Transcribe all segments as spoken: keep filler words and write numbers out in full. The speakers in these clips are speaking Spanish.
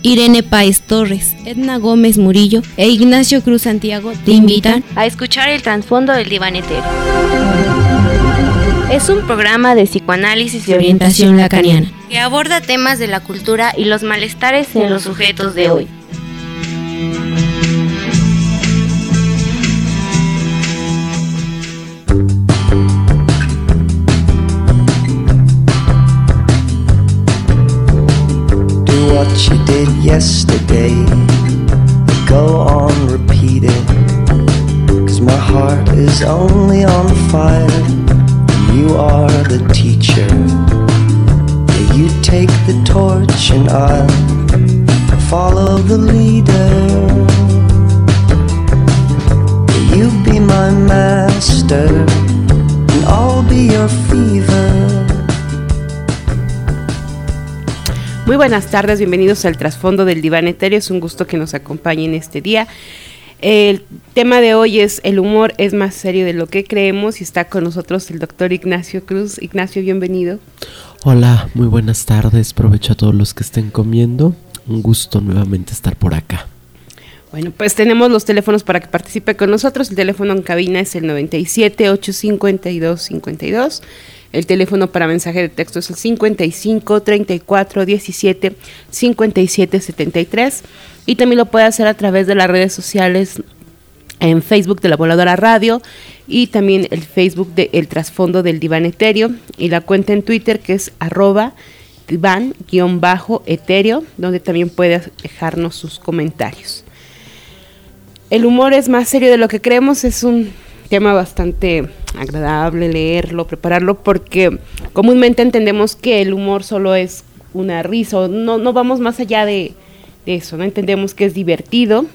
Irene Páez Torres, Edna Gómez Murillo e Ignacio Cruz Santiago te invitan a escuchar el trasfondo del divanetero. Es un programa de psicoanálisis y orientación lacaniana que aborda temas de la cultura y los malestares en los sujetos de hoy. What you did yesterday, go on, repeat it, 'cause my heart is only on fire, and you are the teacher. Yeah, you take the torch and I'll follow the leader. Yeah, you be my master, and I'll be your fever. Muy buenas tardes, bienvenidos al Trasfondo del Divanetero. Es un gusto que nos acompañen este día. El tema de hoy es: el humor es más serio de lo que creemos, y está con nosotros el doctor Ignacio Cruz. Ignacio, bienvenido. Hola, muy buenas tardes, provecho a todos los que estén comiendo. Un gusto nuevamente estar por acá. Bueno, pues tenemos los teléfonos para que participe con nosotros. El teléfono en cabina es el noventa y siete, ochocientos cincuenta y dos, cincuenta y dos. El teléfono para mensaje de texto es el cincuenta y cinco, treinta y cuatro, diecisiete, cincuenta y siete, setenta y tres. Y también lo puede hacer a través de las redes sociales, en Facebook de La Voladora Radio, y también el Facebook de El Trasfondo del Divanetero, y la cuenta en Twitter que es arroba divan-etéreo, donde también puede dejarnos sus comentarios. El humor es más serio de lo que creemos. Es un tema bastante agradable leerlo, prepararlo, porque comúnmente entendemos que el humor solo es una risa, no, no vamos más allá de, de eso, ¿no? Entendemos que es divertido.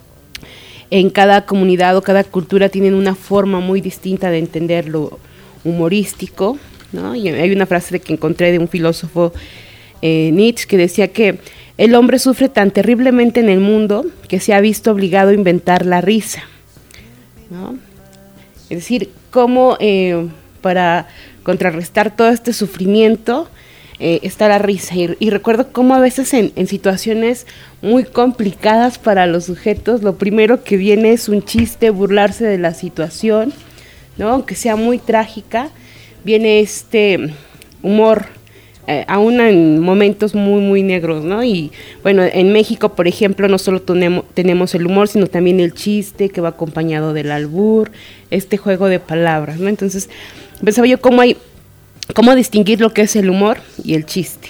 En cada comunidad o cada cultura tienen una forma muy distinta de entender lo humorístico, ¿no? Y hay una frase que encontré de un filósofo, eh, Nietzsche, que decía que el hombre sufre tan terriblemente en el mundo que se ha visto obligado a inventar la risa, ¿no? Es decir, cómo eh, para contrarrestar todo este sufrimiento eh, está la risa. Y, y recuerdo cómo a veces en, en situaciones muy complicadas para los sujetos, lo primero que viene es un chiste, burlarse de la situación, ¿no? Aunque sea muy trágica, viene este humor, eh, aún en momentos muy, muy negros, ¿no? Y bueno, en México, por ejemplo, no solo tenemos, tenemos el humor, sino también el chiste, que va acompañado del albur, este juego de palabras, ¿no? Entonces, pensaba yo cómo hay, cómo distinguir lo que es el humor y el chiste.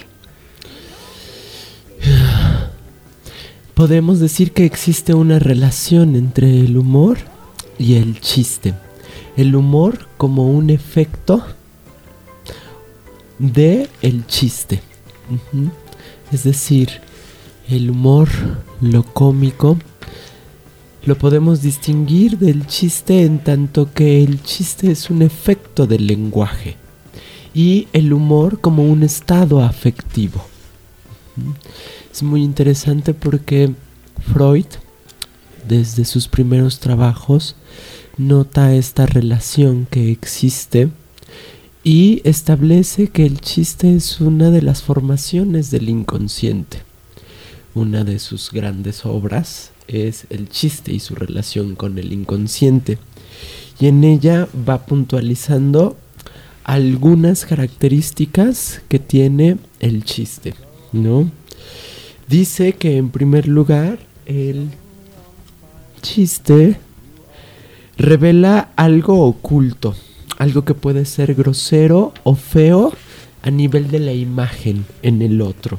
Podemos decir que existe una relación entre el humor y el chiste. El humor como un efecto de el chiste. Uh-huh. Es decir, el humor, lo cómico, lo podemos distinguir del chiste en tanto que el chiste es un efecto del lenguaje y el humor como un estado afectivo. Uh-huh. Es muy interesante porque Freud, desde sus primeros trabajos, nota esta relación que existe y establece que el chiste es una de las formaciones del inconsciente. Una de sus grandes obras es El chiste y su relación con el inconsciente, y en ella va puntualizando algunas características que tiene el chiste, ¿no? Dice que en primer lugar el chiste revela algo oculto, algo que puede ser grosero o feo a nivel de la imagen en el otro.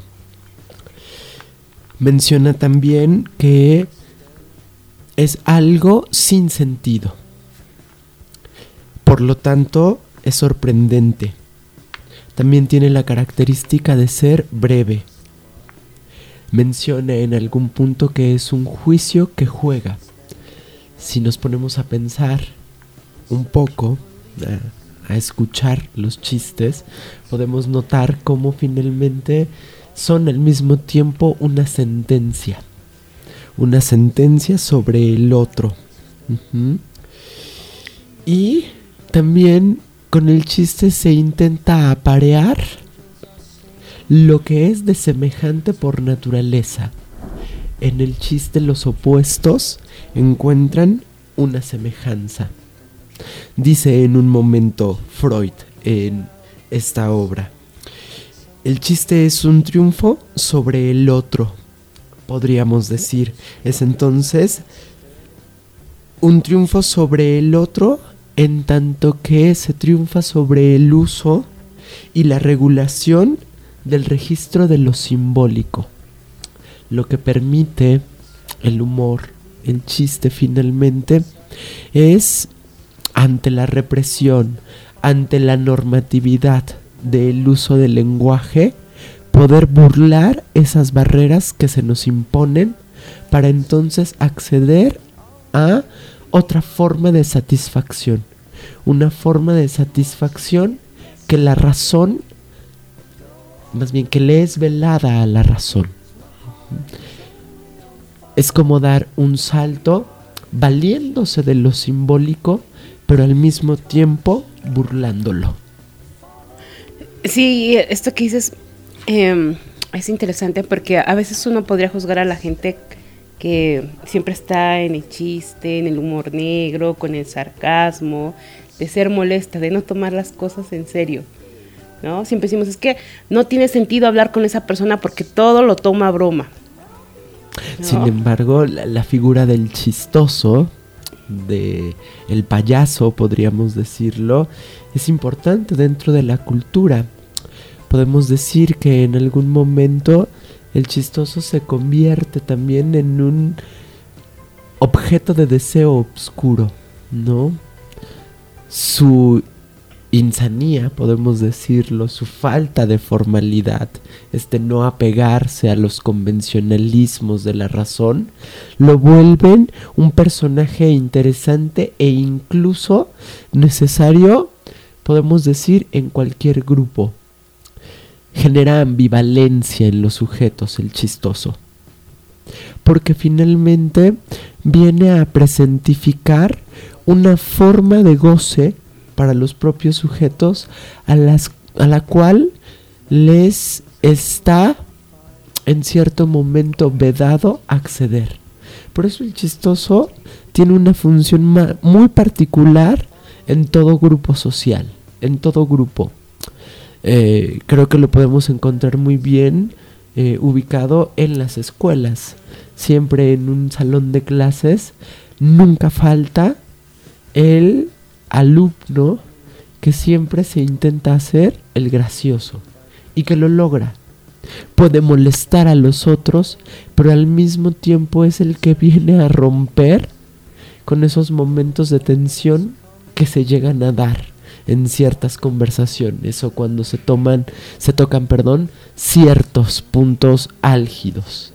Menciona también que es algo sin sentido. Por lo tanto, es sorprendente. También tiene la característica de ser breve. Menciona en algún punto que es un juicio que juega. Si nos ponemos a pensar un poco, a, a escuchar los chistes, podemos notar cómo finalmente son al mismo tiempo una sentencia. Una sentencia sobre el otro. Uh-huh. Y también con el chiste se intenta aparear lo que es de semejante por naturaleza. en el chiste los opuestos encuentran una semejanza. Dice en un momento Freud en esta obra: el chiste es un triunfo sobre el otro, podríamos decir. Es entonces un triunfo sobre el otro en tanto que se triunfa sobre el uso y la regulación del registro de lo simbólico. Lo que permite el humor, el chiste finalmente, es ante la represión, ante la normatividad del uso del lenguaje, poder burlar esas barreras que se nos imponen para entonces acceder a otra forma de satisfacción, una forma de satisfacción que la razón, más bien que le es velada a la razón. Es como dar un salto valiéndose de lo simbólico, pero al mismo tiempo burlándolo. Sí, esto que dices eh, es interesante porque a veces uno podría juzgar a la gente que siempre está en el chiste, en el humor negro, con el sarcasmo, de ser molesta, de no tomar las cosas en serio, ¿no? Siempre decimos, es que no tiene sentido hablar con esa persona porque todo lo toma a broma, ¿no? Sin embargo, la, la figura del chistoso, de el payaso, podríamos decirlo, es importante dentro de la cultura. Podemos decir que en algún momento el chistoso se convierte también en un objeto de deseo obscuro, ¿no? Su insanía, podemos decirlo, su falta de formalidad, este no apegarse a los convencionalismos de la razón, lo vuelven un personaje interesante e incluso necesario, podemos decir, en cualquier grupo. Genera ambivalencia en los sujetos el chistoso, porque finalmente viene a presentificar una forma de goce para los propios sujetos a, las, a la cual les está en cierto momento vedado acceder. Por eso el chistoso tiene una función ma- muy particular en todo grupo social, en todo grupo. Eh, creo que lo podemos encontrar muy bien eh, ubicado en las escuelas. Siempre en un salón de clases nunca falta el alumno que siempre se intenta hacer el gracioso y que lo logra. Puede molestar a los otros, pero al mismo tiempo es el que viene a romper con esos momentos de tensión que se llegan a dar en ciertas conversaciones o cuando se toman, se tocan, perdón, ciertos puntos álgidos.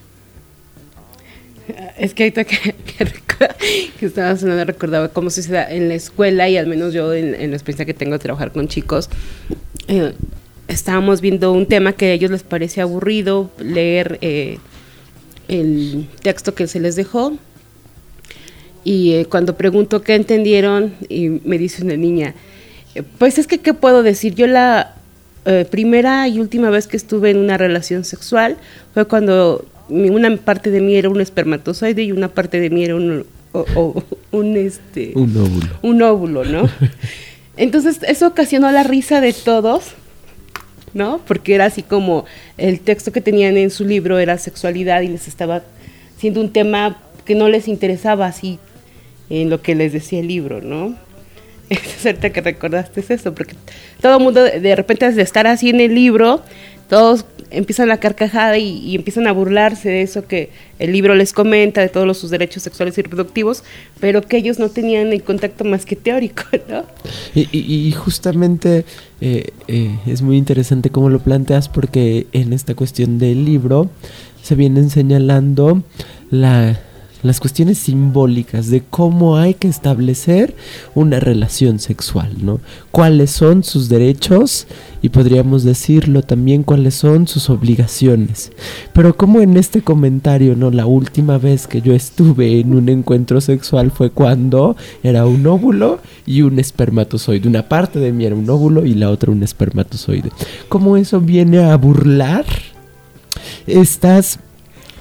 Es que ahorita que, que, que estaba sonando recordaba cómo se da en la escuela, y al menos yo en, en la experiencia que tengo de trabajar con chicos, eh, estábamos viendo un tema que a ellos les parece aburrido, leer eh, el texto que se les dejó, y eh, cuando pregunto qué entendieron, y me dice una niña, pues es que ¿qué puedo decir? Yo la eh, primera y última vez que estuve en una relación sexual fue cuando una parte de mí era un espermatozoide y una parte de mí era un, o, o, un, este, un óvulo. Un óvulo, ¿no? Entonces eso ocasionó la risa de todos, ¿no? Porque era así como el texto que tenían en su libro era sexualidad y les estaba siendo un tema que no les interesaba así en lo que les decía el libro, ¿no? Es cierto que recordaste eso, porque todo el mundo de repente de estar así en el libro, todos empiezan la carcajada y, y empiezan a burlarse de eso que el libro les comenta, de todos los, sus derechos sexuales y reproductivos, pero que ellos no tenían el contacto más que teórico, ¿no? Y, y, y justamente eh, eh, es muy interesante cómo lo planteas, porque en esta cuestión del libro se vienen señalando la... las cuestiones simbólicas de cómo hay que establecer una relación sexual, ¿no? Cuáles son sus derechos y podríamos decirlo también cuáles son sus obligaciones. Pero como en este comentario, ¿no? La última vez que yo estuve en un encuentro sexual fue cuando era un óvulo y un espermatozoide. Una parte de mí era un óvulo y la otra un espermatozoide. ¿Cómo eso viene a burlar estas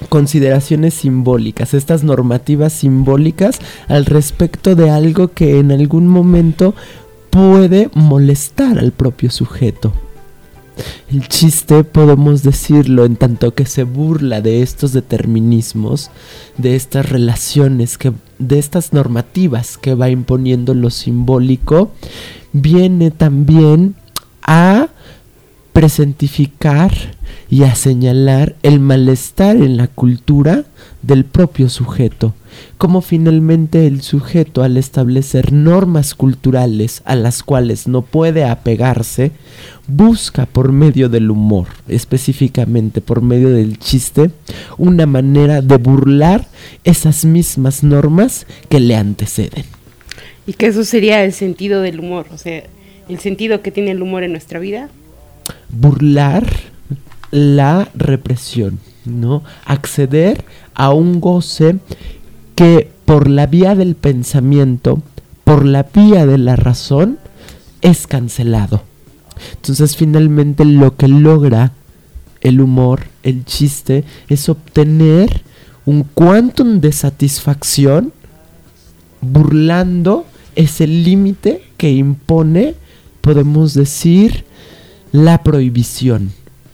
consideraciones simbólicas, estas normativas simbólicas al respecto de algo que en algún momento puede molestar al propio sujeto. El chiste, podemos decirlo, en tanto que se burla de estos determinismos, de estas relaciones, que, de estas normativas que va imponiendo lo simbólico, viene también a presentificar y a señalar el malestar en la cultura del propio sujeto, como finalmente el sujeto, al establecer normas culturales a las cuales no puede apegarse, busca por medio del humor, específicamente por medio del chiste, una manera de burlar esas mismas normas que le anteceden. Y que eso sería el sentido del humor, o sea, el sentido que tiene el humor en nuestra vida. Burlar la represión, ¿no? Acceder a un goce que por la vía del pensamiento, por la vía de la razón, es cancelado. Entonces, finalmente, lo que logra el humor, el chiste, es obtener un quantum de satisfacción burlando ese límite que impone, podemos decir, la prohibición.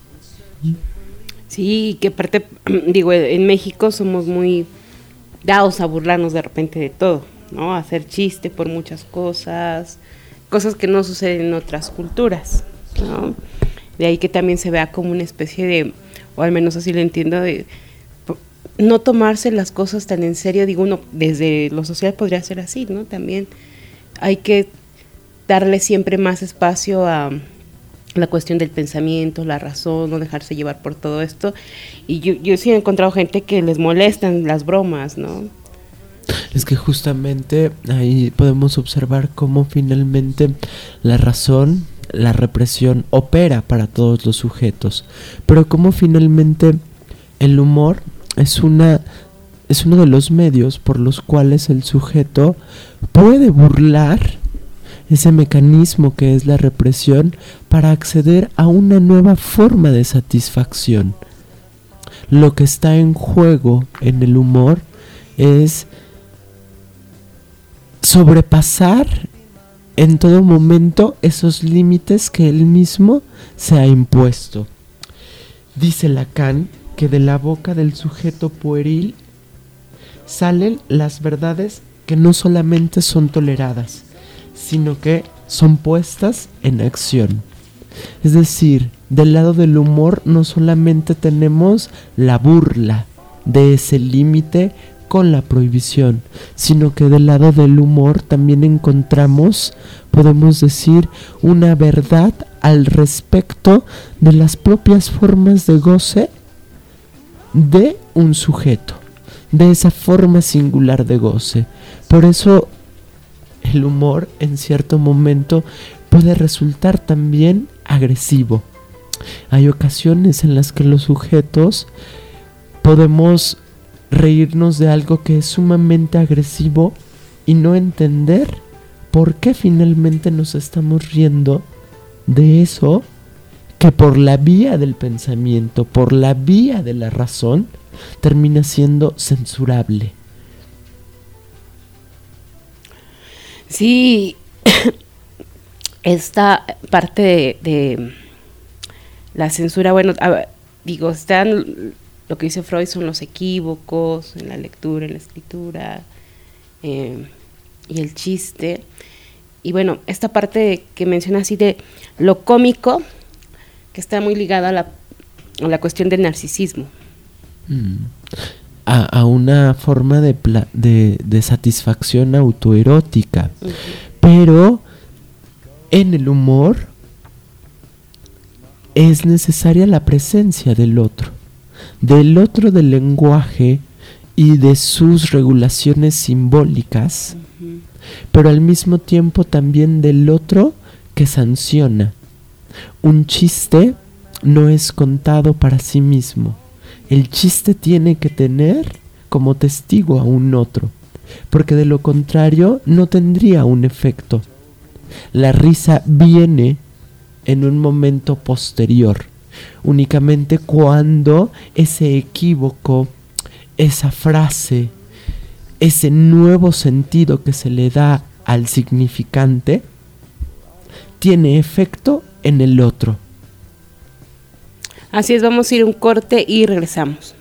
Sí, que aparte, digo, en México somos muy dados a burlarnos de repente de todo, ¿no? A hacer chiste por muchas cosas, cosas que no suceden en otras culturas, ¿no? De ahí que también se vea como una especie de, o al menos así lo entiendo, de no tomarse las cosas tan en serio. Digo, uno desde lo social podría ser así, ¿no? También hay que darle siempre más espacio a la cuestión del pensamiento, la razón, no dejarse llevar por todo esto. Y yo, yo sí he encontrado gente que les molestan las bromas, ¿no? Es que justamente ahí podemos observar cómo finalmente la razón, la represión opera para todos los sujetos, pero cómo finalmente el humor es una es uno de los medios por los cuales el sujeto puede burlar ese mecanismo que es la represión para acceder a una nueva forma de satisfacción. Lo que está en juego en el humor es sobrepasar en todo momento esos límites que él mismo se ha impuesto. Dice Lacan que de la boca del sujeto pueril salen las verdades que no solamente son toleradas, sino que son puestas en acción. Es decir, del lado del humor no solamente tenemos la burla de ese límite con la prohibición, sino que del lado del humor también encontramos, podemos decir, una verdad al respecto de las propias formas de goce de un sujeto, de esa forma singular de goce. Por eso el humor en cierto momento puede resultar también agresivo. Hay ocasiones en las que los sujetos podemos reírnos de algo que es sumamente agresivo y no entender por qué finalmente nos estamos riendo de eso que por la vía del pensamiento, por la vía de la razón, termina siendo censurable. Sí, esta parte de, de la censura, bueno, a, digo, están, lo que dice Freud son los equívocos en la lectura, en la escritura, eh, y el chiste. Y bueno, esta parte que menciona así de lo cómico, que está muy ligada a la, a la cuestión del narcisismo. Mm. A, a una forma de, pla- de, de satisfacción autoerótica. Uh-huh. Pero en el humor es necesaria la presencia del otro, del otro del lenguaje y de sus regulaciones simbólicas, uh-huh. pero al mismo tiempo también del otro que sanciona. Un chiste no es contado para sí mismo. El chiste tiene que tener como testigo a un otro, porque de lo contrario no tendría un efecto. La risa viene en un momento posterior, únicamente cuando ese equívoco, esa frase, ese nuevo sentido que se le da al significante, tiene efecto en el otro. Así es, vamos a ir a un corte y regresamos.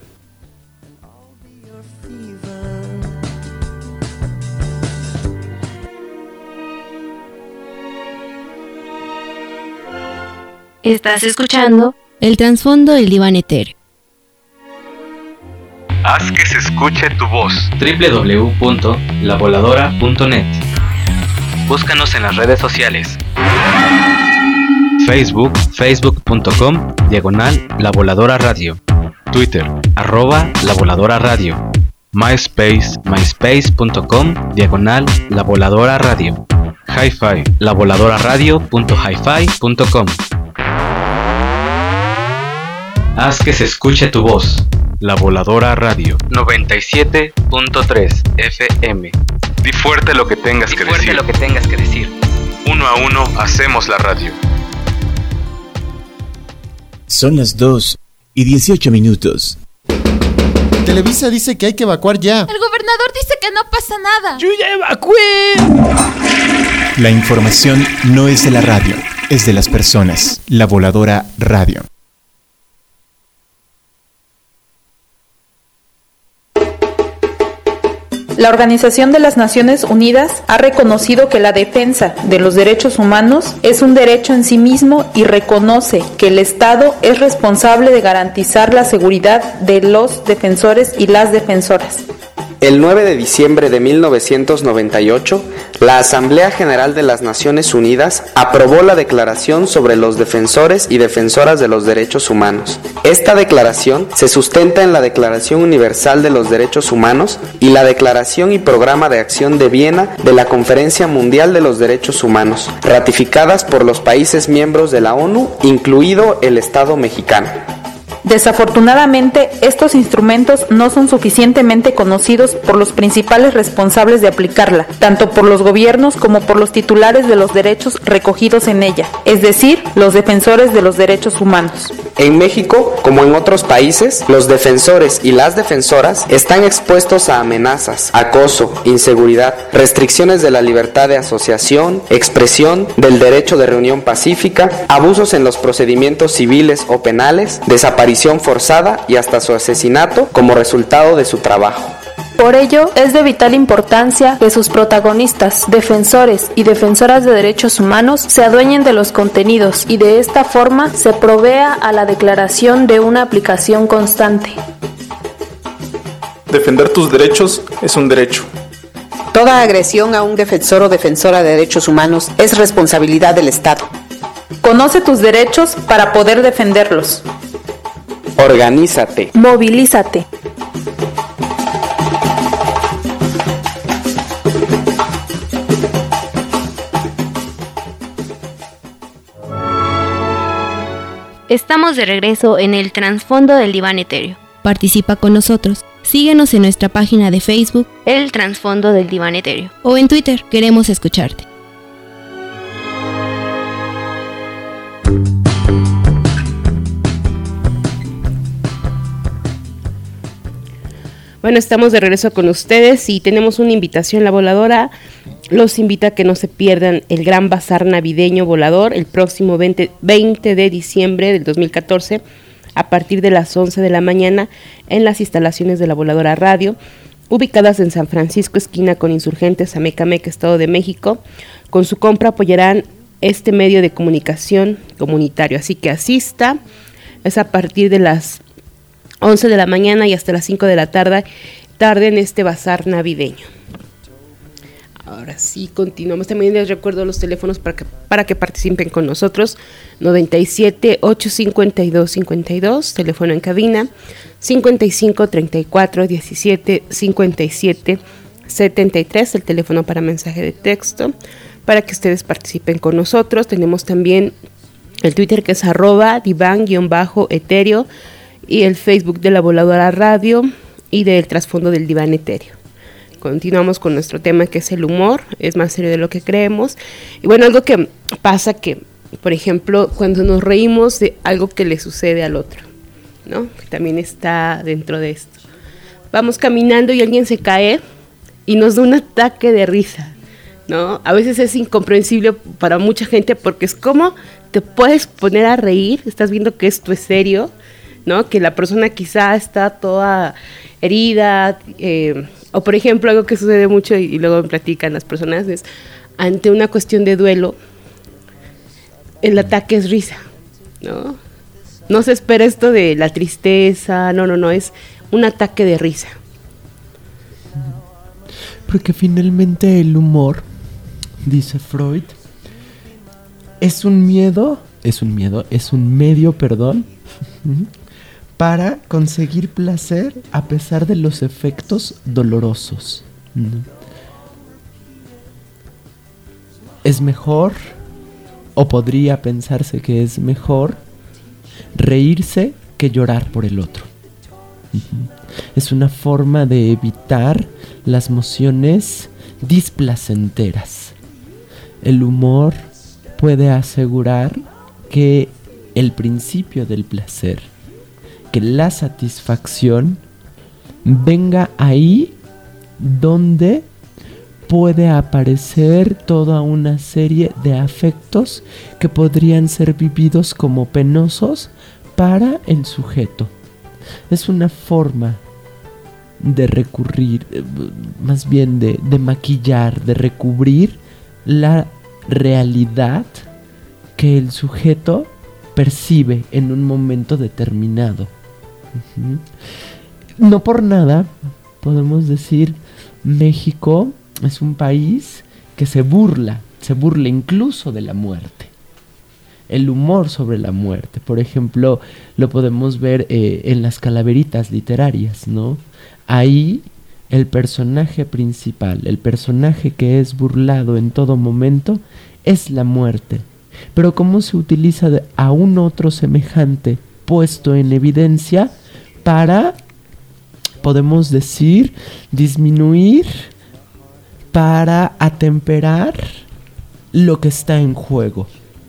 Estás escuchando el trasfondo del diván etéreo. Haz que se escuche tu voz. doble u doble u doble u punto la voladora punto net. Búscanos en las redes sociales. Facebook, facebook punto com, diagonal La Voladora Radio. Twitter, arroba La Voladora Radio. MySpace, myspace punto com, diagonal La Voladora Radio. Hi-Fi, la voladora radio punto hi fi punto com. Haz que se escuche tu voz. La Voladora Radio noventa y siete punto tres F M. Di fuerte lo que tengas Di que fuerte decir. lo que tengas que decir. Uno a uno hacemos la radio. Son las dos y dieciocho minutos. Televisa dice que hay que evacuar ya. El gobernador dice que no pasa nada. ¡Yo ya evacué! La información no es de la radio, es de las personas. La Voladora Radio. La Organización de las Naciones Unidas ha reconocido que la defensa de los derechos humanos es un derecho en sí mismo y reconoce que el Estado es responsable de garantizar la seguridad de los defensores y las defensoras. El nueve de diciembre de mil novecientos noventa y ocho, la Asamblea General de las Naciones Unidas aprobó la Declaración sobre los Defensores y Defensoras de los Derechos Humanos. Esta declaración se sustenta en la Declaración Universal de los Derechos Humanos y la Declaración y Programa de Acción de Viena de la Conferencia Mundial de los Derechos Humanos, ratificadas por los países miembros de la ONU, incluido el Estado mexicano. Desafortunadamente, estos instrumentos no son suficientemente conocidos por los principales responsables de aplicarla, tanto por los gobiernos como por los titulares de los derechos recogidos en ella, es decir, los defensores de los derechos humanos. En México, como en otros países, los defensores y las defensoras están expuestos a amenazas, acoso, inseguridad, restricciones de la libertad de asociación, expresión, del derecho de reunión pacífica, abusos en los procedimientos civiles o penales, desaparición forzada y hasta su asesinato como resultado de su trabajo. Por ello, es de vital importancia que sus protagonistas, defensores y defensoras de derechos humanos, se adueñen de los contenidos y de esta forma se provea a la declaración de una aplicación constante. Defender tus derechos es un derecho. Toda agresión a un defensor o defensora de derechos humanos es responsabilidad del Estado. Conoce tus derechos para poder defenderlos. Organízate. Movilízate. Estamos de regreso en el trasfondo del diván etéreo. Participa con nosotros. Síguenos en nuestra página de Facebook, El Trasfondo del Diván Etéreo, o en Twitter, queremos escucharte. Bueno, estamos de regreso con ustedes y tenemos una invitación. La Voladora los invita a que no se pierdan el gran bazar navideño volador el próximo veinte de diciembre del dos mil catorce a partir de las once de la mañana en las instalaciones de La Voladora Radio, ubicadas en San Francisco, esquina con Insurgentes, Amecameca, Estado de México. Con su compra apoyarán este medio de comunicación comunitario, así que asista. Es a partir de las once de la mañana y hasta las cinco de la tarde, tarde en este bazar navideño. Ahora sí, continuamos. También les recuerdo los teléfonos para que, para que participen con nosotros. noventa y siete, ochocientos cincuenta y dos, cincuenta y dos, teléfono en cabina. cincuenta y cinco, treinta y cuatro, diecisiete, cincuenta y siete, setenta y tres, el teléfono para mensaje de texto, para que ustedes participen con nosotros. Tenemos también el Twitter, que es arroba diván-etéreo, y el Facebook de La Voladora Radio y del Trasfondo del Diván Etéreo. Continuamos con nuestro tema, que es el humor. Es más serio de lo que creemos. Y bueno, algo que pasa que, por ejemplo, cuando nos reímos de algo que le sucede al otro, ¿no? Que también está dentro de esto. vamos caminando y alguien se cae y nos da un ataque de risa, ¿no? A veces es incomprensible para mucha gente porque es como te puedes poner a reír, estás viendo que esto es serio, ¿no? Que la persona quizá está toda herida, eh, o por ejemplo algo que sucede mucho y, y luego me platican las personas es ante una cuestión de duelo, el ataque es risa, ¿no? No se espera esto de la tristeza, no, no, no, es un ataque de risa. Porque finalmente el humor, dice Freud, es un miedo, es un miedo, es un medio, perdón, para conseguir placer a pesar de los efectos dolorosos. Es mejor, o podría pensarse que es mejor, reírse que llorar por el otro. Es una forma de evitar las emociones displacenteras. El humor puede asegurar que el principio del placer, que la satisfacción venga ahí donde puede aparecer toda una serie de afectos que podrían ser vividos como penosos para el sujeto. Es una forma de recurrir, más bien de, de maquillar, de recubrir la realidad que el sujeto percibe en un momento determinado. Uh-huh. No por nada podemos decir México es un país que se burla, se burla incluso de la muerte. El humor sobre la muerte, por ejemplo, lo podemos ver eh, en las calaveritas literarias, ¿no? Ahí el personaje principal, el personaje que es burlado en todo momento, es la muerte. Pero cómo se utiliza de, a un otro semejante puesto en evidencia para, podemos decir, disminuir, para atemperar lo que está en juego,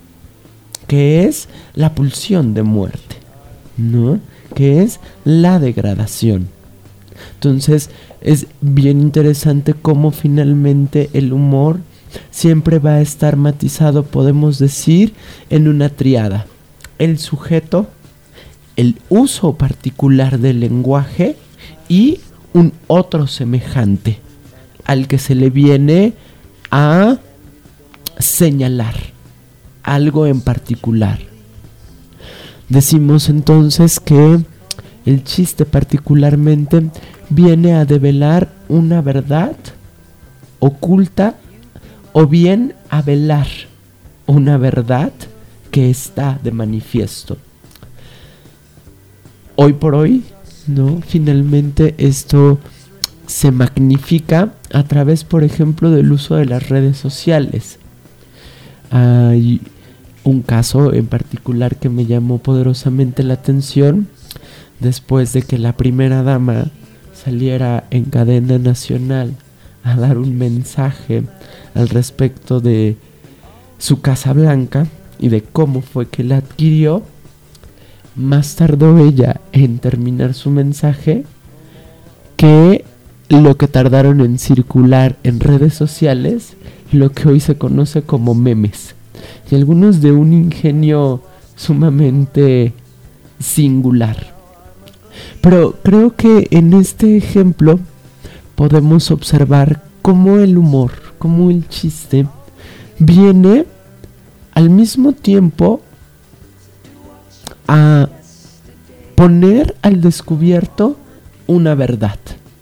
que es la pulsión de muerte, ¿no? Que es la degradación. Entonces es bien interesante cómo finalmente el humor siempre va a estar matizado, podemos decir, en una tríada: el sujeto, el uso particular del lenguaje y un otro semejante al que se le viene a señalar algo en particular. Decimos entonces que el chiste particularmente viene a develar una verdad oculta o bien a velar una verdad que está de manifiesto. Hoy por hoy, ¿no? Finalmente esto se magnifica a través, por ejemplo, del uso de las redes sociales. Hay un caso en particular que me llamó poderosamente la atención después de que la primera dama saliera en cadena nacional a dar un mensaje al respecto de su Casa Blanca y de cómo fue que la adquirió. Más tardó ella en terminar su mensaje que lo que tardaron en circular en redes sociales lo que hoy se conoce como memes, y algunos de un ingenio sumamente singular. Pero creo que en este ejemplo podemos observar cómo el humor, cómo el chiste viene al mismo tiempo a poner al descubierto una verdad,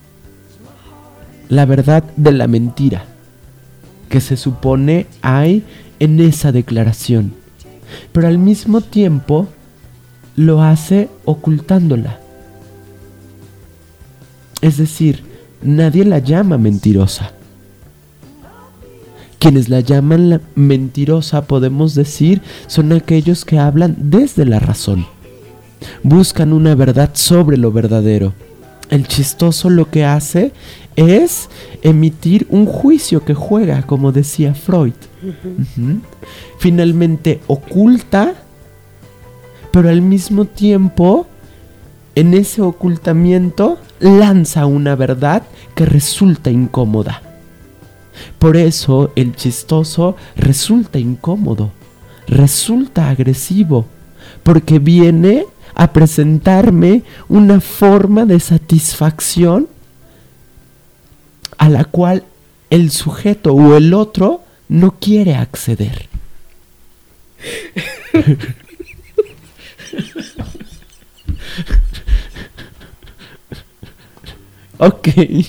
la verdad de la mentira que se supone hay en esa declaración, pero al mismo tiempo lo hace ocultándola. Es decir, nadie la llama mentirosa. Quienes la llaman la mentirosa, podemos decir, son aquellos que hablan desde la razón. Buscan una verdad sobre lo verdadero. El chistoso lo que hace es emitir un juicio que juega, como decía Freud. Uh-huh. Uh-huh. Finalmente oculta, pero al mismo tiempo en ese ocultamiento lanza una verdad que resulta incómoda. Por eso el chistoso resulta incómodo, resulta agresivo, porque viene a presentarme una forma de satisfacción a la cual el sujeto o el otro no quiere acceder. Ok.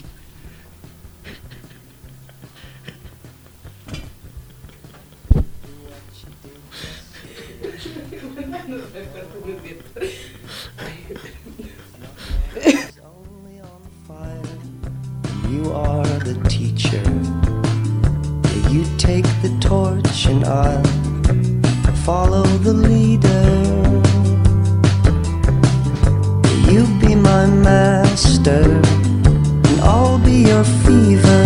You are the teacher. You take the torch and I'll follow the leader. You be my master and I'll be your fever.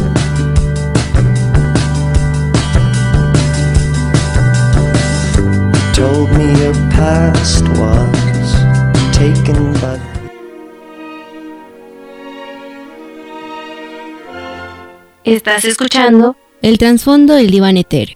You told me your past was taken by. Estás escuchando el trasfondo del diván etéreo.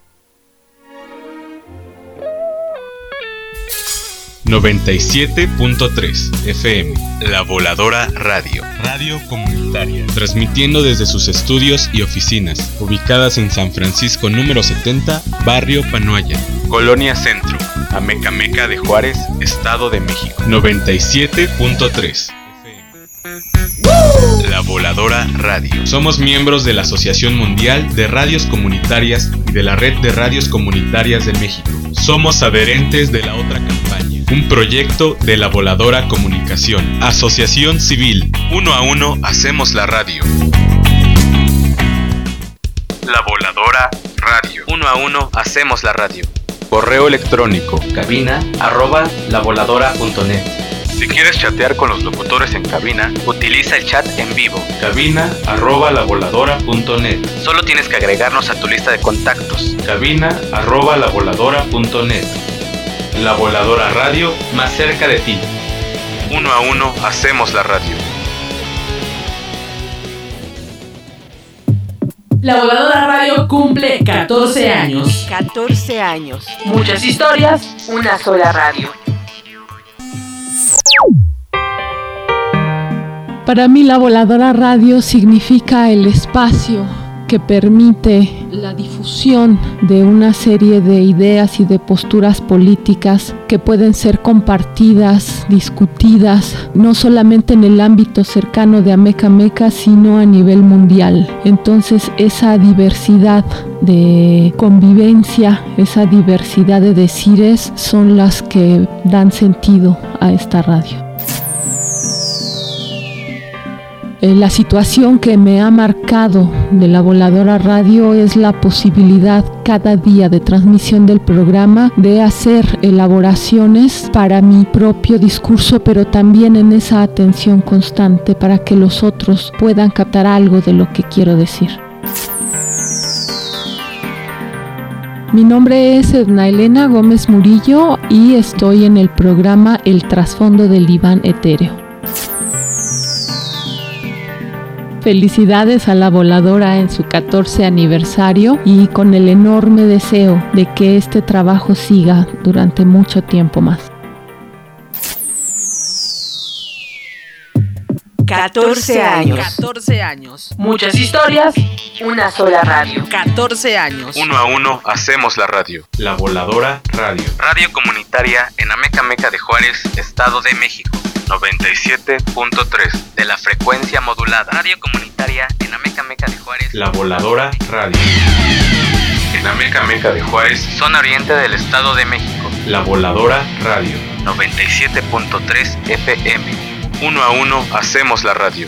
noventa y siete punto tres F M, La Voladora Radio, radio comunitaria, transmitiendo desde sus estudios y oficinas, ubicadas en San Francisco número setenta, Barrio Panoaya, Colonia Centro, Amecameca de Juárez, Estado de México. noventa y siete punto tres La Voladora Radio. Somos miembros de la Asociación Mundial de Radios Comunitarias y de la Red de Radios Comunitarias de México. Somos adherentes de la otra campaña, un proyecto de La Voladora Comunicación. Asociación Civil, uno a uno hacemos la radio. La Voladora Radio, uno a uno hacemos la radio. Correo electrónico, cabina arroba lavoladora punto net. Si quieres chatear con los locutores en cabina, utiliza el chat en vivo. Cabina arroba lavoladora punto net. Solo tienes que agregarnos a tu lista de contactos. Cabina arroba lavoladora punto net. La Voladora Radio, más cerca de ti. Uno a uno hacemos la radio. La Voladora Radio cumple catorce años. catorce años. Muchas historias, una sola radio. Para mí la Voladora Radio significa el espacio que permite la difusión de una serie de ideas y de posturas políticas que pueden ser compartidas, discutidas, no solamente en el ámbito cercano de Amecameca, sino a nivel mundial. Entonces esa diversidad de convivencia, esa diversidad de decires son las que dan sentido a esta radio. La situación que me ha marcado de la Voladora Radio es la posibilidad cada día de transmisión del programa de hacer elaboraciones para mi propio discurso, pero también en esa atención constante para que los otros puedan captar algo de lo que quiero decir. Mi nombre es Edna Elena Gómez Murillo y estoy en el programa El Trasfondo del Diván Etéreo. Felicidades a la Voladora en su catorce aniversario y con el enorme deseo de que este trabajo siga durante mucho tiempo más. catorce años. catorce años. Muchas historias, una sola radio. catorce años. Uno a uno hacemos la radio. La Voladora Radio. Radio comunitaria en Amecameca de Juárez, Estado de México. noventa y siete punto tres de la frecuencia modulada. Radio comunitaria en Amecameca de Juárez. La Voladora Radio. En Amecameca de Juárez, zona oriente del Estado de México. La Voladora Radio. noventa y siete punto tres F M. Uno a uno hacemos la radio.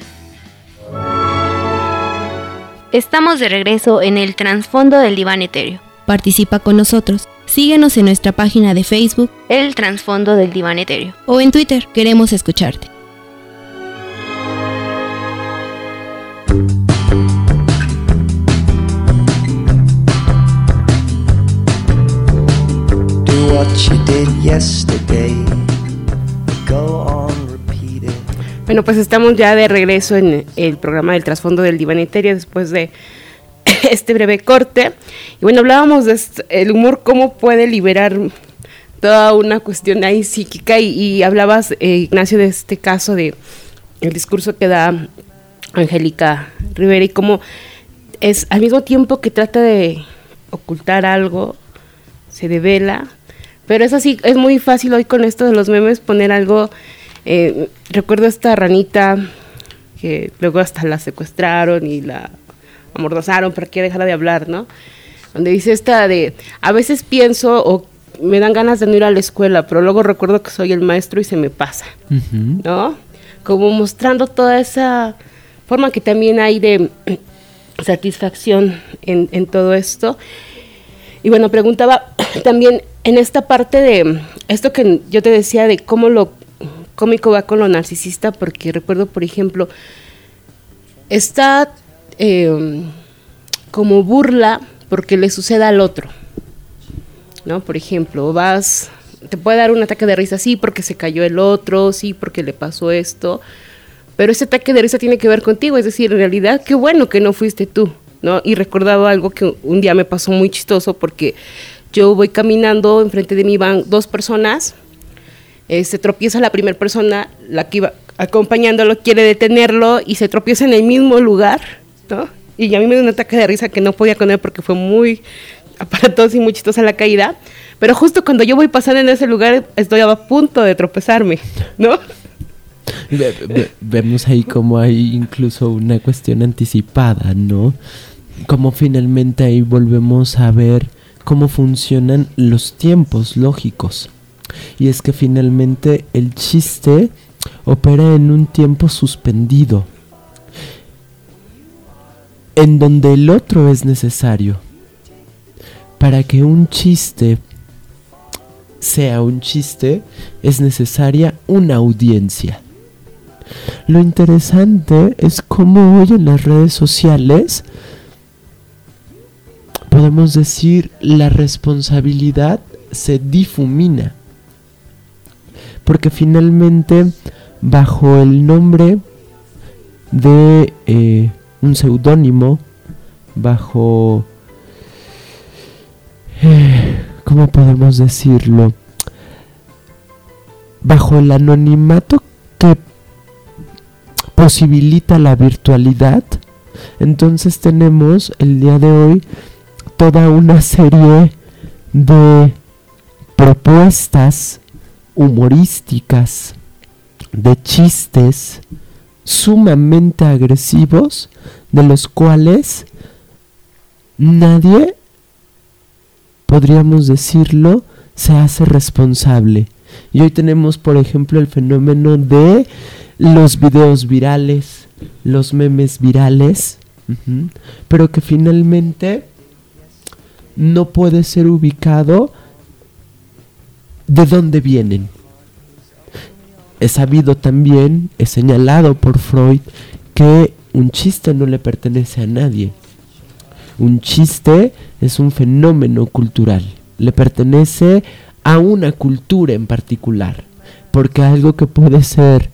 Estamos de regreso en el trasfondo del diván etéreo. Participa con nosotros. Síguenos en nuestra página de Facebook, El Trasfondo del Diván Etéreo, o en Twitter, queremos escucharte. Do what you did yesterday. Go on. Bueno, pues estamos ya de regreso en el programa del trasfondo del diván etéreo después de este breve corte. Y bueno, hablábamos de este, el humor, cómo puede liberar toda una cuestión ahí psíquica, y, y hablabas, eh, Ignacio, de este caso de el discurso que da Angélica Rivera y cómo es al mismo tiempo que trata de ocultar algo, se devela, pero es así, es muy fácil hoy con esto de los memes poner algo. Eh, recuerdo esta ranita que luego hasta la secuestraron y la amordazaron para que dejara de hablar, ¿no? Donde dice esta de, a veces pienso o me dan ganas de no ir a la escuela, pero luego recuerdo que soy el maestro y se me pasa, uh-huh. ¿no? Como mostrando toda esa forma que también hay de satisfacción en, en todo esto. Y bueno, preguntaba también en esta parte de esto que yo te decía de cómo lo cómico va con lo narcisista, porque recuerdo, por ejemplo, está eh, como burla porque le suceda al otro, ¿no? Por ejemplo, vas, te puede dar un ataque de risa, sí, porque se cayó el otro, sí, porque le pasó esto, pero ese ataque de risa tiene que ver contigo, es decir, en realidad, qué bueno que no fuiste tú, ¿no? Y recordaba algo que un día me pasó muy chistoso, porque yo voy caminando, enfrente de mí van dos personas. Eh, se tropieza la primera persona, la que iba acompañándolo quiere detenerlo y se tropieza en el mismo lugar, ¿no? Y a mí me dio un ataque de risa que no podía con él porque fue muy aparatosa y muy chistosa la caída, pero justo cuando yo voy pasando en ese lugar estoy a punto de tropezarme, ¿no? Ve, ve, vemos ahí como hay incluso una cuestión anticipada, ¿no? Como finalmente ahí volvemos a ver cómo funcionan los tiempos lógicos. Y es que finalmente el chiste opera en un tiempo suspendido, en donde el otro es necesario. Para que un chiste sea un chiste, es necesaria una audiencia. Lo interesante es cómo hoy en las redes sociales podemos decir la responsabilidad se difumina. Porque finalmente, bajo el nombre de eh, un seudónimo, bajo, eh, ¿cómo podemos decirlo? Bajo el anonimato que posibilita la virtualidad, entonces tenemos el día de hoy toda una serie de propuestas humorísticas, de chistes sumamente agresivos, de los cuales nadie, podríamos decirlo, se hace responsable. Y hoy tenemos, por ejemplo, el fenómeno de los videos virales, los memes virales, uh-huh, pero que finalmente no puede ser ubicado de dónde vienen. Es sabido también, es señalado por Freud, que un chiste no le pertenece a nadie. Un chiste es un fenómeno cultural, le pertenece a una cultura en particular, porque algo que puede ser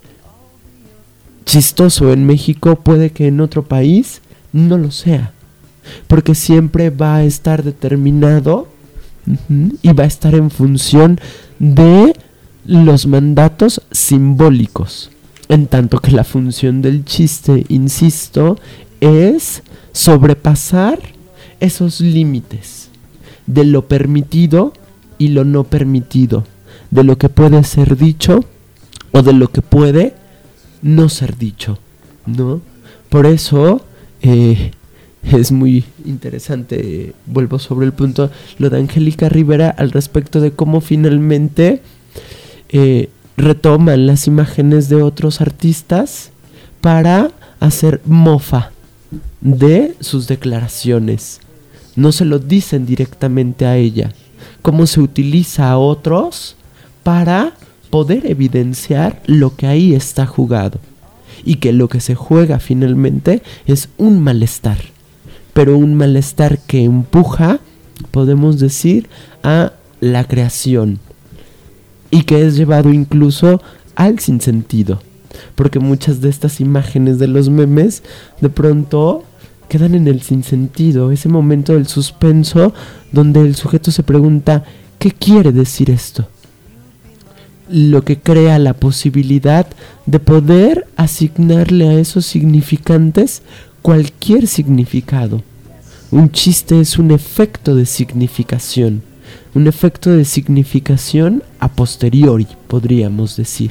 chistoso en México puede que en otro país no lo sea, porque siempre va a estar determinado uh-huh, y va a estar en función de los mandatos simbólicos, en tanto que la función del chiste, insisto, es sobrepasar esos límites de lo permitido y lo no permitido, de lo que puede ser dicho o de lo que puede no ser dicho, ¿no? Por eso eh, es muy interesante, vuelvo sobre el punto, lo de Angélica Rivera al respecto de cómo finalmente eh, retoman las imágenes de otros artistas para hacer mofa de sus declaraciones. No se lo dicen directamente a ella, cómo se utiliza a otros para poder evidenciar lo que ahí está jugado, y que lo que se juega finalmente es un malestar, pero un malestar que empuja, podemos decir, a la creación, y que es llevado incluso al sinsentido, porque muchas de estas imágenes de los memes de pronto quedan en el sinsentido, ese momento del suspenso donde el sujeto se pregunta ¿qué quiere decir esto? Lo que crea la posibilidad de poder asignarle a esos significantes cualquier significado. Un chiste es un efecto de significación, un efecto de significación a posteriori, podríamos decir.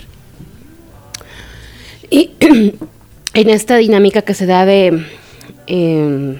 Y en esta dinámica que se da de, eh,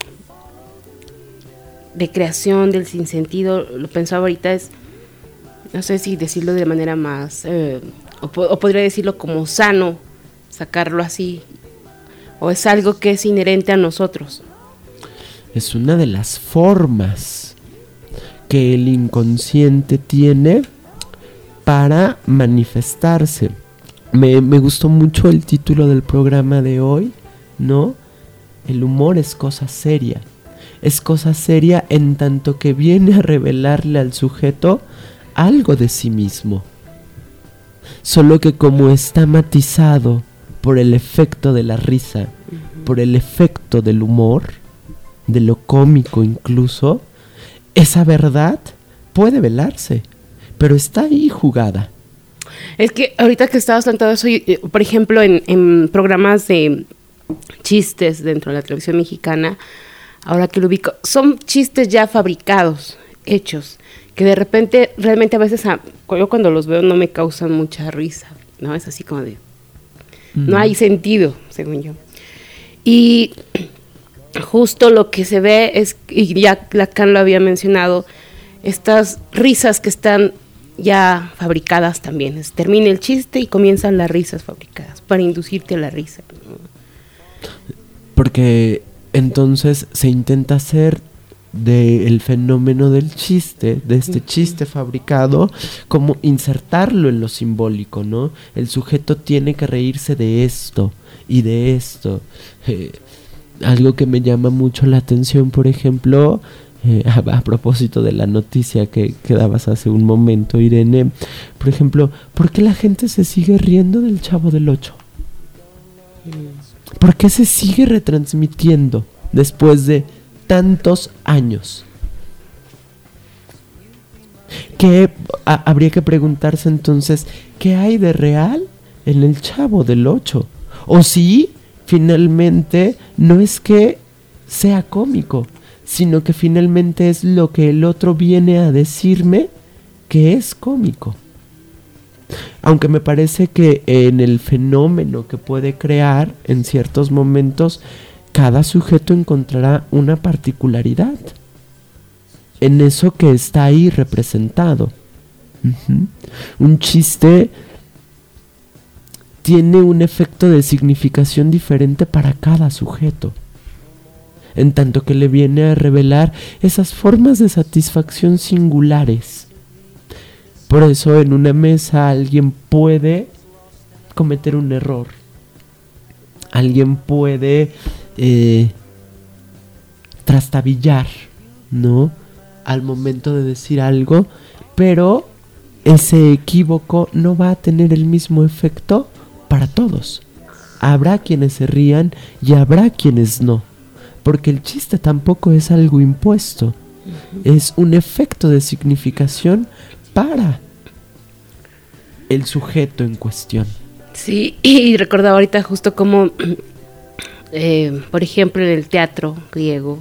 de creación del sinsentido, lo pensaba ahorita, es, no sé si decirlo de manera más, eh, o, po- o podría decirlo como sano, sacarlo así, o es algo que es inherente a nosotros. Es una de las formas que el inconsciente tiene para manifestarse. Me, me gustó mucho el título del programa de hoy, ¿no? El humor es cosa seria. Es cosa seria en tanto que viene a revelarle al sujeto algo de sí mismo. Solo que como está matizado por el efecto de la risa, uh-huh. por el efecto del humor, de lo cómico incluso, esa verdad puede velarse, pero está ahí jugada. Es que ahorita que estabas planteando eso, por ejemplo, en, en programas de chistes dentro de la televisión mexicana, ahora que lo ubico, son chistes ya fabricados, hechos, que de repente, realmente a veces, yo cuando los veo no me causan mucha risa, ¿no? Es así como de, mm. no hay sentido, según yo. Y justo lo que se ve es, y ya Lacan lo había mencionado, estas risas que están ya fabricadas también. Es, termina el chiste y comienzan las risas fabricadas para inducirte a la risa. Porque entonces se intenta hacer del fenómeno del chiste, de este uh-huh. chiste fabricado, como insertarlo en lo simbólico, ¿no? El sujeto tiene que reírse de esto y de esto. Eh, algo que me llama mucho la atención, por ejemplo, Eh, a, a propósito de la noticia que, que dabas hace un momento, Irene, por ejemplo, ¿por qué la gente se sigue riendo del Chavo del Ocho? ¿Por qué se sigue retransmitiendo después de tantos años? ¿Qué, a, habría que preguntarse entonces, ¿qué hay de real en el Chavo del Ocho? O si finalmente no es que sea cómico, sino que finalmente es lo que el otro viene a decirme que es cómico. Aunque me parece que en el fenómeno que puede crear en ciertos momentos, cada sujeto encontrará una particularidad en eso que está ahí representado. Uh-huh. Un chiste tiene un efecto de significación diferente para cada sujeto, en tanto que le viene a revelar esas formas de satisfacción singulares. Por eso en una mesa alguien puede cometer un error. Alguien puede eh, trastabillar, ¿no? Al momento de decir algo, pero ese equívoco no va a tener el mismo efecto para todos. Habrá quienes se rían y habrá quienes no. Porque el chiste tampoco es algo impuesto, uh-huh. es un efecto de significación para el sujeto en cuestión. Sí, y recordaba ahorita justo como, eh, por ejemplo, en el teatro griego,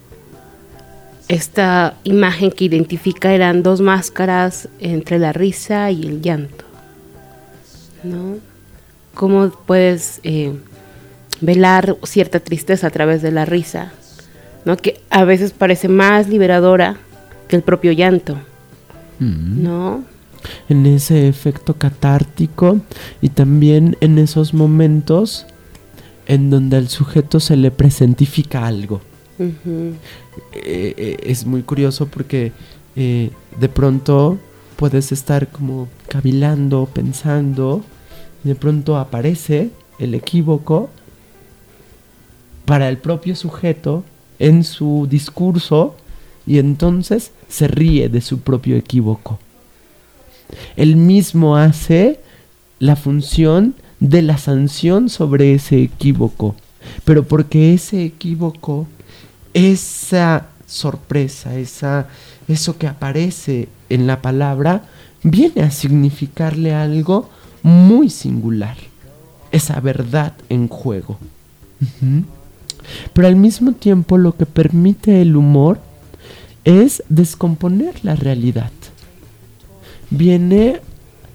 esta imagen que identifica eran dos máscaras entre la risa y el llanto, ¿no? ¿Cómo puedes eh, velar cierta tristeza a través de la risa, ¿no? Que a veces parece más liberadora que el propio llanto, mm. ¿no? En ese efecto catártico y también en esos momentos en donde al sujeto se le presentifica algo. Uh-huh. Eh, eh, es muy curioso porque eh, de pronto puedes estar como cavilando, pensando, y de pronto aparece el equívoco para el propio sujeto en su discurso y entonces se ríe de su propio equívoco. Él mismo hace la función de la sanción sobre ese equívoco, pero porque ese equívoco, esa sorpresa, esa, eso que aparece en la palabra, viene a significarle algo muy singular, esa verdad en juego. Uh-huh. Pero al mismo tiempo lo que permite el humor es descomponer la realidad. Viene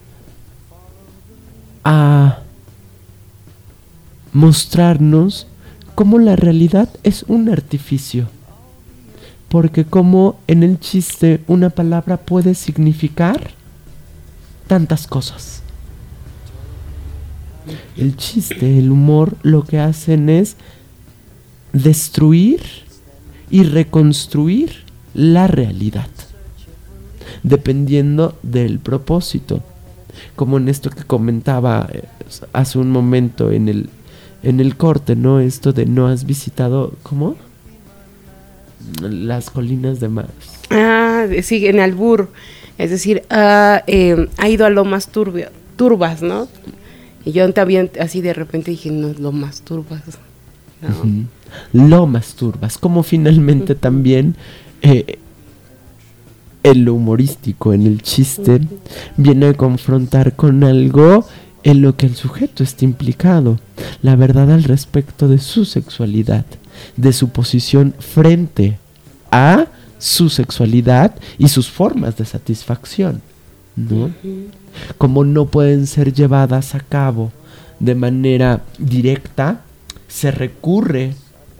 a mostrarnos cómo la realidad es un artificio. Porque como en el chiste una palabra puede significar tantas cosas. El chiste, el humor, lo que hacen es destruir y reconstruir la realidad, dependiendo del propósito. Como en esto que comentaba hace un momento en el, en el corte, ¿no? Esto de no has visitado, ¿cómo? Las colinas de Mars. Ah, sí, en albur. Es decir, uh, eh, ha ido a Lomas turbio, Turbas, ¿no? Y yo también así de repente dije, no, Lomas Turbas. No. Uh-huh. Lomas Turbas, como finalmente uh-huh. también eh, el humorístico en el chiste uh-huh. viene a confrontar con algo en lo que el sujeto está implicado, la verdad al respecto de su sexualidad, de su posición frente a su sexualidad y sus formas de satisfacción, ¿no? Uh-huh. Como no pueden ser llevadas a cabo de manera directa, se recurre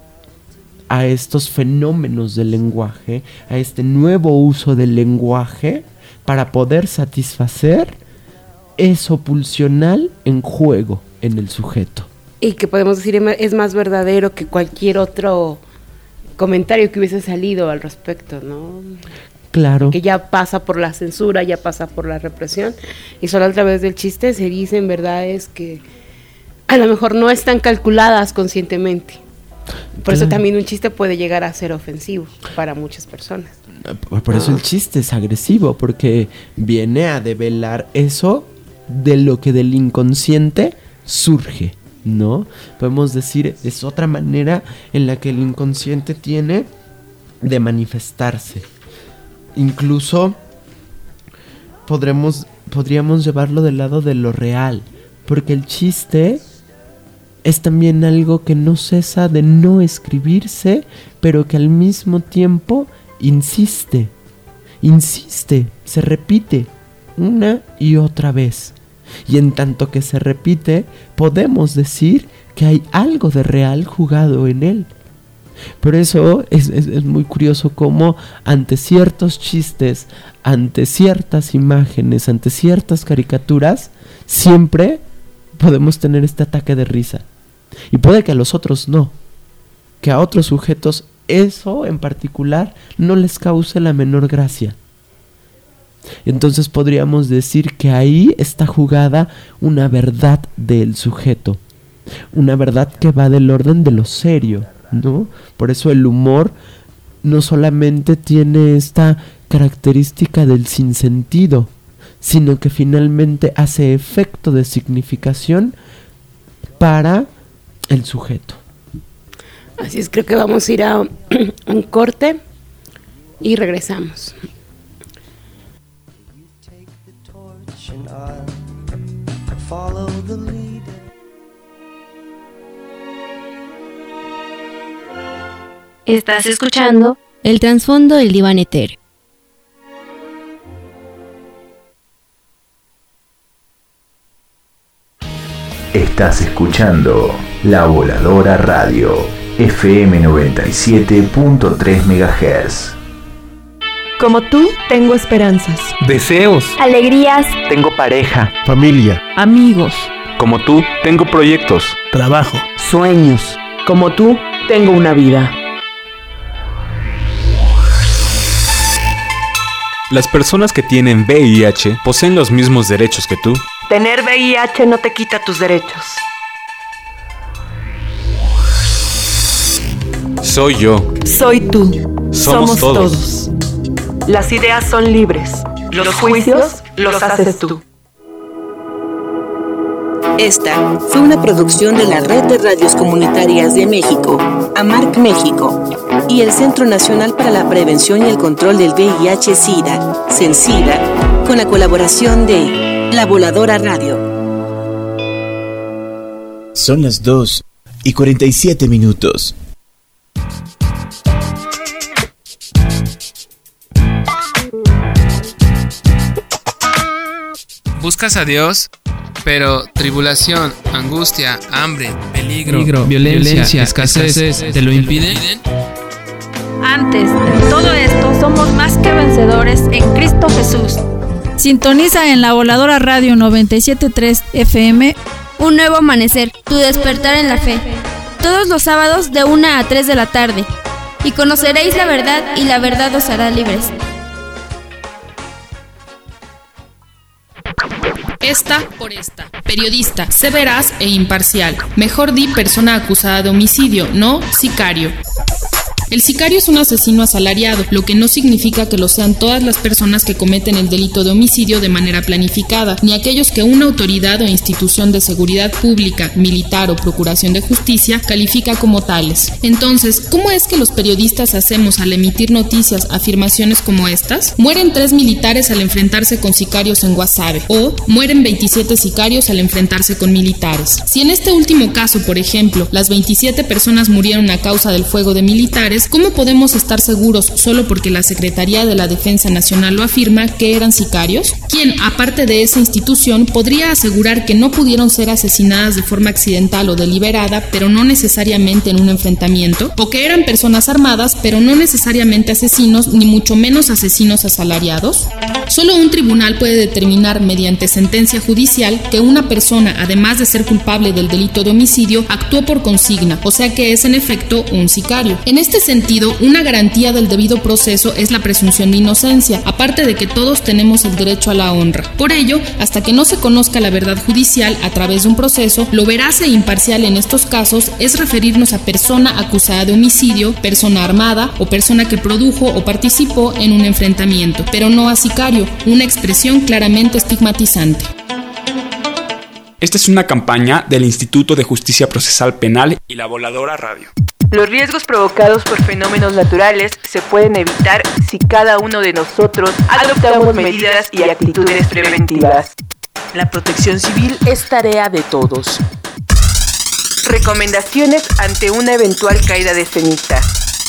a estos fenómenos del lenguaje, a este nuevo uso del lenguaje para poder satisfacer eso pulsional en juego en el sujeto. Y que podemos decir es más verdadero que cualquier otro comentario que hubiese salido al respecto, ¿no? Claro. Que ya pasa por la censura, ya pasa por la represión, y solo a través del chiste se dicen verdades que a lo mejor no están calculadas conscientemente. Por claro. eso también un chiste puede llegar a ser ofensivo para muchas personas. Por eso ah. el chiste es agresivo, porque viene a develar eso de lo que del inconsciente surge, ¿no? Podemos decir, es otra manera en la que el inconsciente tiene de manifestarse. Incluso podremos, podríamos llevarlo del lado de lo real, porque el chiste es también algo que no cesa de no escribirse, pero que al mismo tiempo insiste, insiste, se repite una y otra vez. Y en tanto que se repite, podemos decir que hay algo de real jugado en él. Por eso es, es, es muy curioso cómo ante ciertos chistes, ante ciertas imágenes, ante ciertas caricaturas, siempre podemos tener este ataque de risa. Y puede que a los otros no, que a otros sujetos eso en particular no les cause la menor gracia. Entonces podríamos decir que ahí está jugada una verdad del sujeto, una verdad que va del orden de lo serio, ¿no? Por eso el humor no solamente tiene esta característica del sinsentido, sino que finalmente hace efecto de significación para el sujeto. Así es, creo que vamos a ir a un corte y regresamos. Estás escuchando el trasfondo del diván etéreo. Estás escuchando La Voladora Radio, F M noventa y siete punto tres megahertz. Como tú, tengo esperanzas, deseos, alegrías, tengo pareja, familia, amigos. Como tú, tengo proyectos, trabajo, sueños. Como tú, tengo una vida. Las personas que tienen V I H poseen los mismos derechos que tú. Tener V I H no te quita tus derechos. Soy yo. Soy tú. Somos, Somos todos. todos. Las ideas son libres. Los, los juicios los haces tú. Esta fue una producción de la Red de Radios Comunitarias de México, AMARC México, y el Centro Nacional para la Prevención y el Control del V I H SIDA, CENSIDA, con la colaboración de La Voladora Radio. Son las dos y cuarenta y siete minutos. Buscas a Dios, pero tribulación, angustia, hambre, peligro, peligro violencia, violencia, escasez, escasez, ¿te lo impiden? Antes de todo esto, somos más que vencedores en Cristo Jesús. Sintoniza en La Voladora Radio noventa y siete punto tres F M. Un nuevo amanecer, tu despertar en la fe. Todos los sábados de una a tres de la tarde. Y conoceréis la verdad, y la verdad os hará libres. Esta por esta. Periodista, sé veraz e imparcial. Mejor di persona acusada de homicidio, no sicario. El sicario es un asesino asalariado, lo que no significa que lo sean todas las personas que cometen el delito de homicidio de manera planificada, ni aquellos que una autoridad o institución de seguridad pública, militar o procuración de justicia califica como tales. Entonces, ¿cómo es que los periodistas hacemos al emitir noticias afirmaciones como estas? Mueren tres militares al enfrentarse con sicarios en Guasave, o mueren veintisiete sicarios al enfrentarse con militares. Si en este último caso, por ejemplo, las veintisiete personas murieron a causa del fuego de militares, ¿cómo podemos estar seguros, solo porque la Secretaría de la Defensa Nacional lo afirma, que eran sicarios? ¿Quién, aparte de esa institución, podría asegurar que no pudieron ser asesinadas de forma accidental o deliberada, pero no necesariamente en un enfrentamiento? ¿O que eran personas armadas, pero no necesariamente asesinos, ni mucho menos asesinos asalariados? Solo un tribunal puede determinar, mediante sentencia judicial, que una persona, además de ser culpable del delito de homicidio, actuó por consigna, o sea que es en efecto un sicario. En este sentido, una garantía del debido proceso es la presunción de inocencia, aparte de que todos tenemos el derecho a la honra. Por ello, hasta que no se conozca la verdad judicial a través de un proceso, lo veraz e imparcial en estos casos es referirnos a persona acusada de homicidio, persona armada o persona que produjo o participó en un enfrentamiento, pero no a sicario, una expresión claramente estigmatizante. Esta es una campaña del Instituto de Justicia Procesal Penal y La Voladora Radio. Los riesgos provocados por fenómenos naturales se pueden evitar si cada uno de nosotros adoptamos medidas y actitudes preventivas. La protección civil es tarea de todos. Recomendaciones ante una eventual caída de ceniza.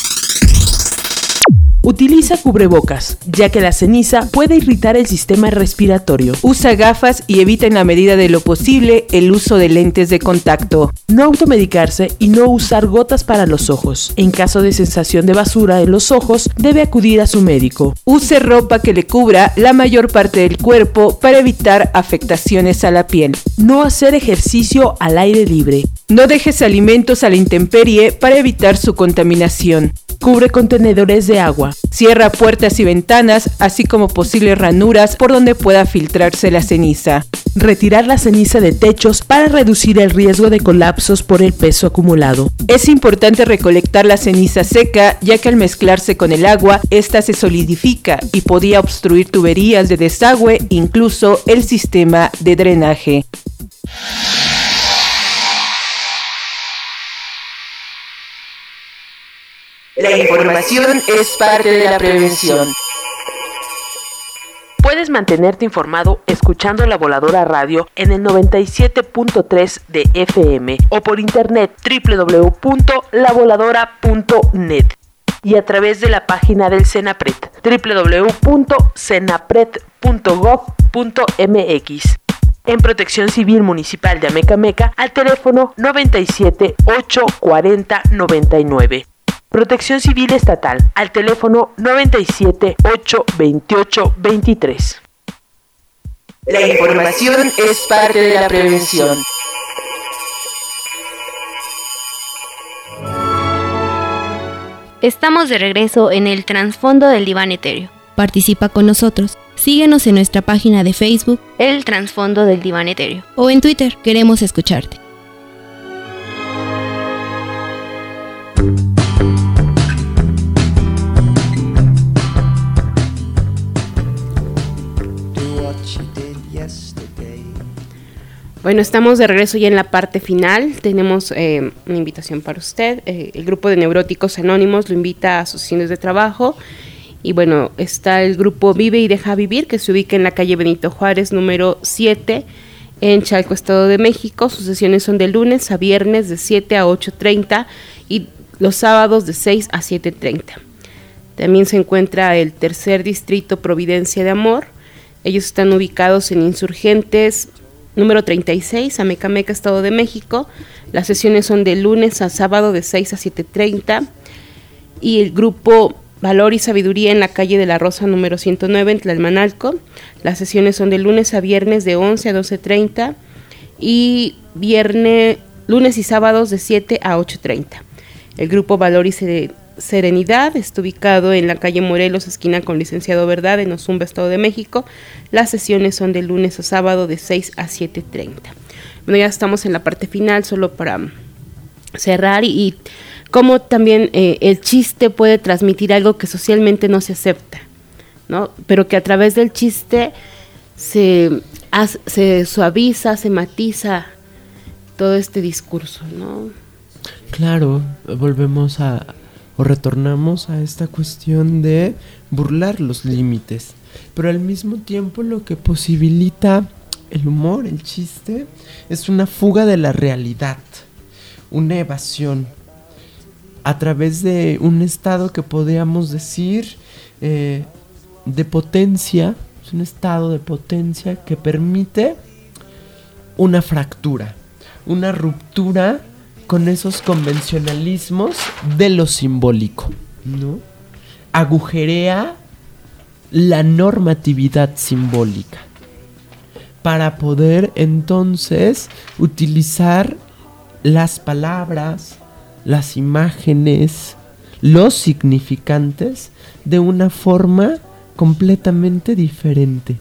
Utiliza cubrebocas, ya que la ceniza puede irritar el sistema respiratorio. Usa gafas y evita en la medida de lo posible el uso de lentes de contacto. No automedicarse y no usar gotas para los ojos. En caso de sensación de basura en los ojos, debe acudir a su médico. Use ropa que le cubra la mayor parte del cuerpo para evitar afectaciones a la piel. No hacer ejercicio al aire libre. No dejes alimentos a la intemperie para evitar su contaminación. Cubre contenedores de agua. Cierra puertas y ventanas, así como posibles ranuras por donde pueda filtrarse la ceniza. Retirar la ceniza de techos para reducir el riesgo de colapsos por el peso acumulado. Es importante recolectar la ceniza seca, ya que al mezclarse con el agua, esta se solidifica y podía obstruir tuberías de desagüe, incluso el sistema de drenaje. La información es parte de la prevención. Puedes mantenerte informado escuchando La Voladora Radio en el noventa y siete punto tres de F M o por internet doble u doble u doble u punto la voladora punto net y a través de la página del CENAPRED doble u doble u doble u punto cenapred punto gov punto m x. En Protección Civil Municipal de Amecameca al teléfono noventa y siete, ocho cuarenta, noventa y nueve. Protección Civil Estatal al teléfono noventa y siete, ocho veintiocho, veintitrés. La información es parte de la prevención. Estamos de regreso en el trasfondo del diván etéreo. Participa con nosotros. Síguenos en nuestra página de Facebook, El Trasfondo del Diván Etéreo, o en Twitter, queremos escucharte. Bueno, estamos de regreso ya en la parte final. Tenemos eh, una invitación para usted. Eh, el grupo de Neuróticos Anónimos lo invita a sus sesiones de trabajo. Y bueno, está el grupo Vive y Deja Vivir, que se ubica en la calle Benito Juárez, número siete, en Chalco, Estado de México. Sus sesiones son de lunes a viernes de siete a ocho treinta y los sábados de seis a siete treinta. También se encuentra el tercer distrito Providencia de Amor. Ellos están ubicados en Insurgentes número treinta y seis, Amecameca, Estado de México. Las sesiones son de lunes a sábado de seis a siete treinta. Y el grupo Valor y Sabiduría en la calle de la Rosa número ciento nueve en Tlalmanalco. Las sesiones son de lunes a viernes de once a doce treinta y viernes, lunes y sábados de siete a ocho treinta. El grupo Valor y Serenidad está ubicado en la calle Morelos, esquina con Licenciado Verdad, en Ozumba, Estado de México. Las sesiones son de lunes a sábado de seis a siete treinta. Bueno, ya estamos en la parte final, solo para cerrar y, y cómo también eh, el chiste puede transmitir algo que socialmente no se acepta, ¿no? Pero que a través del chiste se, hace, se suaviza, se matiza todo este discurso, ¿no? Claro, volvemos a... o retornamos a esta cuestión de burlar los límites, pero al mismo tiempo lo que posibilita el humor, el chiste, es una fuga de la realidad, una evasión, a través de un estado que podríamos decir eh, de potencia, es un estado de potencia que permite una fractura, una ruptura con esos convencionalismos de lo simbólico, ¿no? Agujerea la normatividad simbólica para poder entonces utilizar las palabras, las imágenes, los significantes de una forma completamente diferente,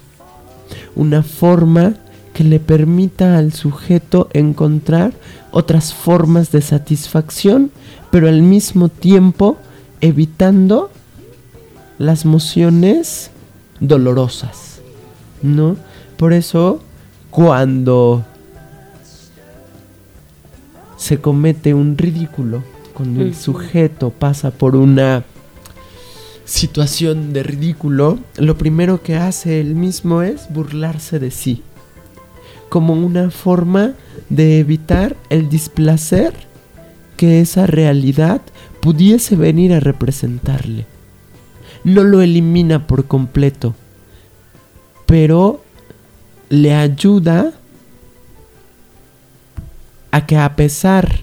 una forma que le permita al sujeto encontrar otras formas de satisfacción, pero al mismo tiempo evitando las emociones dolorosas, ¿no? Por eso, cuando se comete un ridículo, cuando el sujeto pasa por una situación de ridículo, lo primero que hace él mismo es burlarse de sí, como una forma de evitar el displacer que esa realidad pudiese venir a representarle. No lo elimina por completo, pero le ayuda a que, a pesar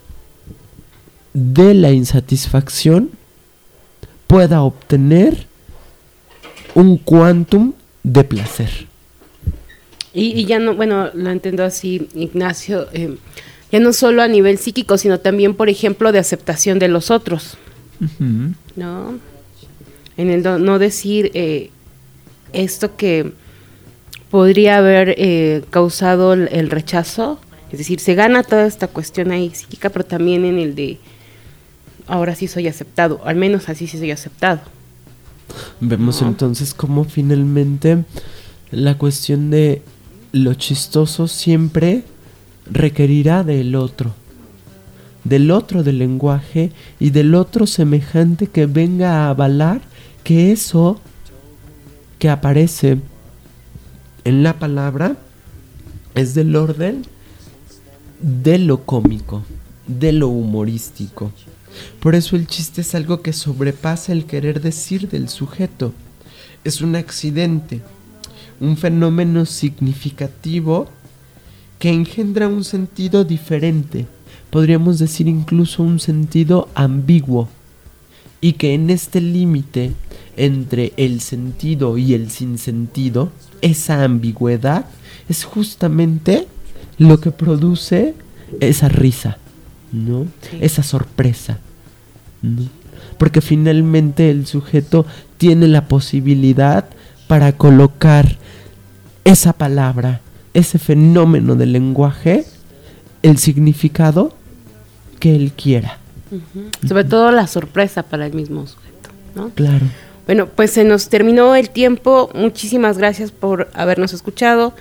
de la insatisfacción, pueda obtener un quantum de placer. Y, y ya no, bueno, lo entiendo así, Ignacio, eh, ya no solo a nivel psíquico, sino también, por ejemplo, de aceptación de los otros, uh-huh. ¿no? En el no, no decir eh, esto que podría haber eh, causado el, el rechazo, es decir, se gana toda esta cuestión ahí psíquica, pero también en el de ahora sí soy aceptado, al menos así sí soy aceptado. Vemos ¿no? Entonces cómo finalmente la cuestión de lo chistoso siempre requerirá del otro, del otro del lenguaje y del otro semejante que venga a avalar que eso que aparece en la palabra es del orden de lo cómico, de lo humorístico. Por eso el chiste es algo que sobrepasa el querer decir del sujeto. Es un accidente, un fenómeno significativo que engendra un sentido diferente, podríamos decir incluso un sentido ambiguo, y que en este límite entre el sentido y el sinsentido, esa ambigüedad es justamente lo que produce esa risa, ¿no? Sí. Esa sorpresa, ¿no? Porque finalmente el sujeto tiene la posibilidad para colocar esa palabra, ese fenómeno del lenguaje, el significado que él quiera. Uh-huh. Sobre todo la sorpresa para el mismo sujeto, ¿no? Claro. Bueno, pues se nos terminó el tiempo. Muchísimas gracias por habernos escuchado.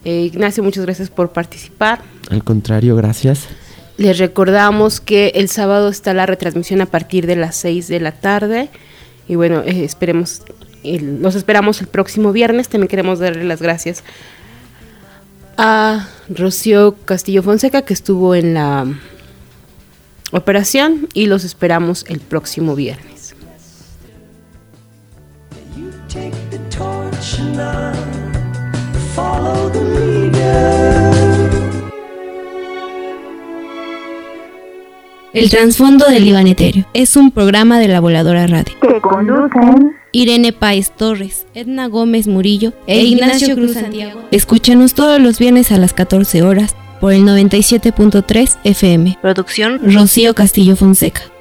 Eh, Ignacio, muchas gracias por participar. Al contrario, gracias. Les recordamos que el sábado está la retransmisión a partir de las seis de la tarde. Y bueno, eh, esperemos, el, los esperamos el próximo viernes. También queremos darle las gracias a Rocío Castillo Fonseca, que estuvo en la operación, y los esperamos el próximo viernes. El trasfondo del diván etéreo es un programa de La Voladora Radio que conducen Irene Páez Torres, Edna Gómez Murillo e Ignacio Cruz Santiago. Escúchanos todos los viernes a las catorce horas por el noventa y siete punto tres F M. Producción Rocío Castillo Fonseca.